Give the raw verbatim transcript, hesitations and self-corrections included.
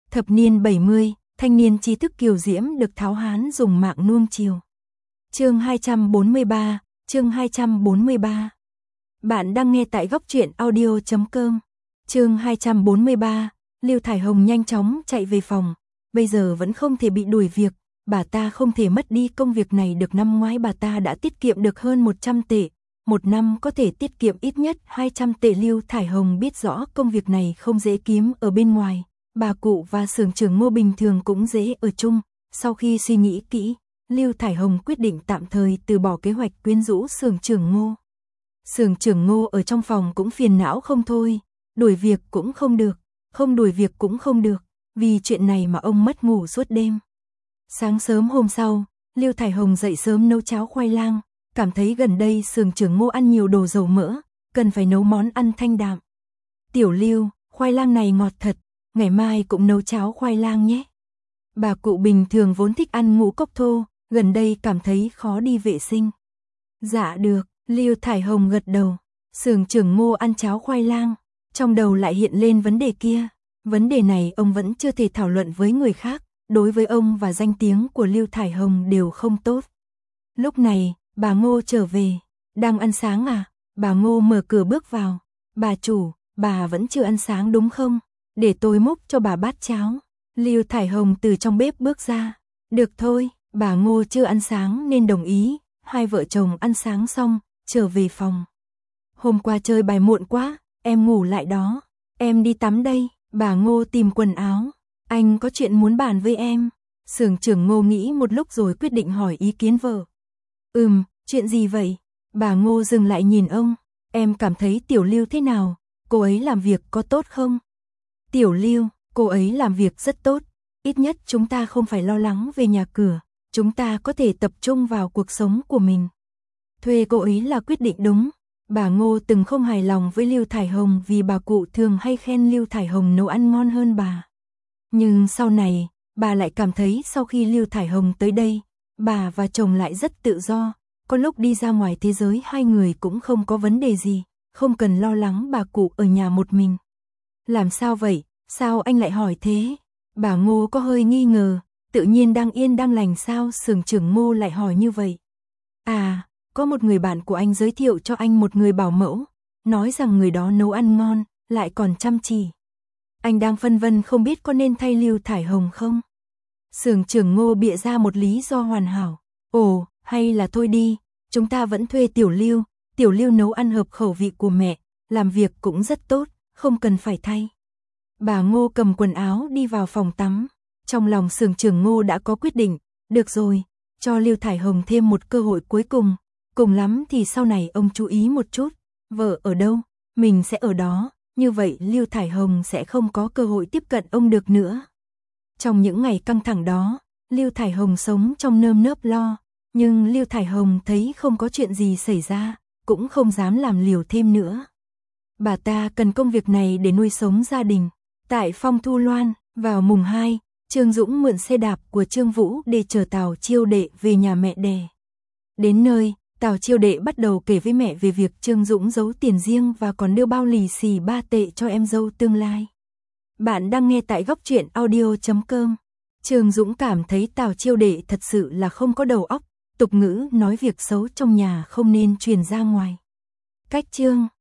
Thập niên bảy mươi, thanh niên trí thức kiều diễm được Tháo Hán dùng mạng nuông chiều. Chương hai trăm bốn mươi ba, chương hai trăm bốn mươi ba. Bạn đang nghe tại góc truyện audio chấm com. Chương hai trăm bốn mươi ba, Lưu Thải Hồng nhanh chóng chạy về phòng, bây giờ vẫn không thể bị đuổi việc, bà ta không thể mất đi công việc này được. Năm ngoái bà ta đã tiết kiệm được hơn một trăm tệ, một năm có thể tiết kiệm ít nhất hai trăm tệ. Lưu Thải Hồng biết rõ công việc này không dễ kiếm ở bên ngoài, bà cụ và xưởng trưởng Ngô bình thường cũng dễ ở chung. Sau khi suy nghĩ kỹ, Lưu Thải Hồng quyết định tạm thời từ bỏ kế hoạch quyến rũ xưởng trưởng Ngô. Xưởng trưởng Ngô ở trong phòng cũng phiền não không thôi, đuổi việc cũng không được, không đuổi việc cũng không được, vì chuyện này mà ông mất ngủ suốt đêm. Sáng sớm hôm sau, Lưu Thải Hồng dậy sớm nấu cháo khoai lang, cảm thấy gần đây xưởng trưởng Ngô ăn nhiều đồ dầu mỡ, cần phải nấu món ăn thanh đạm. Tiểu Lưu, khoai lang này ngọt thật, ngày mai cũng nấu cháo khoai lang nhé. Bà cụ bình thường vốn thích ăn ngũ cốc thô, gần đây cảm thấy khó đi vệ sinh. Dạ được, Lưu Thải Hồng gật đầu. Xưởng trưởng Ngô ăn cháo khoai lang, trong đầu lại hiện lên vấn đề kia. Vấn đề này ông vẫn chưa thể thảo luận với người khác, đối với ông và danh tiếng của Lưu Thải Hồng đều không tốt. Lúc này, bà Ngô trở về. Đang ăn sáng à? Bà Ngô mở cửa bước vào. Bà chủ, bà vẫn chưa ăn sáng đúng không? Để tôi múc cho bà bát cháo. Lưu Thải Hồng từ trong bếp bước ra. Được thôi, bà Ngô chưa ăn sáng nên đồng ý. Hai vợ chồng ăn sáng xong, trở về phòng. Hôm qua chơi bài muộn quá, em ngủ lại đó. Em đi tắm đây. Bà Ngô tìm quần áo. Anh có chuyện muốn bàn với em. Xưởng trưởng Ngô nghĩ một lúc rồi quyết định hỏi ý kiến vợ. Ừm, chuyện gì vậy? Bà Ngô dừng lại nhìn ông. Em cảm thấy Tiểu Lưu thế nào? Cô ấy làm việc có tốt không? Tiểu Lưu, cô ấy làm việc rất tốt. Ít nhất chúng ta không phải lo lắng về nhà cửa. Chúng ta có thể tập trung vào cuộc sống của mình. Thuê cô ấy là quyết định đúng. Bà Ngô từng không hài lòng với Lưu Thải Hồng vì bà cụ thường hay khen Lưu Thải Hồng nấu ăn ngon hơn bà. Nhưng sau này, bà lại cảm thấy sau khi Lưu Thải Hồng tới đây, bà và chồng lại rất tự do. Có lúc đi ra ngoài thế giới hai người cũng không có vấn đề gì, không cần lo lắng bà cụ ở nhà một mình. Làm sao vậy? Sao anh lại hỏi thế? Bà Ngô có hơi nghi ngờ, tự nhiên đang yên đang lành sao xưởng trưởng Ngô lại hỏi như vậy? À, có một người bạn của anh giới thiệu cho anh một người bảo mẫu, nói rằng người đó nấu ăn ngon, lại còn chăm chỉ. Anh đang phân vân không biết có nên thay Lưu Thải Hồng không? Xưởng trưởng Ngô bịa ra một lý do hoàn hảo. Ồ, hay là thôi đi, chúng ta vẫn thuê Tiểu Lưu, Tiểu Lưu nấu ăn hợp khẩu vị của mẹ, làm việc cũng rất tốt, không cần phải thay. Bà Ngô cầm quần áo đi vào phòng tắm, trong lòng xưởng trưởng Ngô đã có quyết định, được rồi, cho Lưu Thải Hồng thêm một cơ hội cuối cùng, cùng lắm thì sau này ông chú ý một chút, vợ ở đâu, mình sẽ ở đó, như vậy Lưu Thải Hồng sẽ không có cơ hội tiếp cận ông được nữa. Trong những ngày căng thẳng đó, Lưu Thải Hồng sống trong nơm nớp lo, nhưng Lưu Thải Hồng thấy không có chuyện gì xảy ra, cũng không dám làm liều thêm nữa. Bà ta cần công việc này để nuôi sống gia đình. Tại Phong Thu Loan, vào mùng hai, Trương Dũng mượn xe đạp của Trương Vũ để chở Tào Chiêu Đệ về nhà mẹ đẻ. Đến nơi, Tào Chiêu Đệ bắt đầu kể với mẹ về việc Trương Dũng giấu tiền riêng và còn đưa bao lì xì ba tệ cho em dâu tương lai. Bạn đang nghe tại góc truyện audio chấm com. Trương Dũng cảm thấy Tào Chiêu Đệ thật sự là không có đầu óc, tục ngữ nói việc xấu trong nhà không nên truyền ra ngoài. Cách chương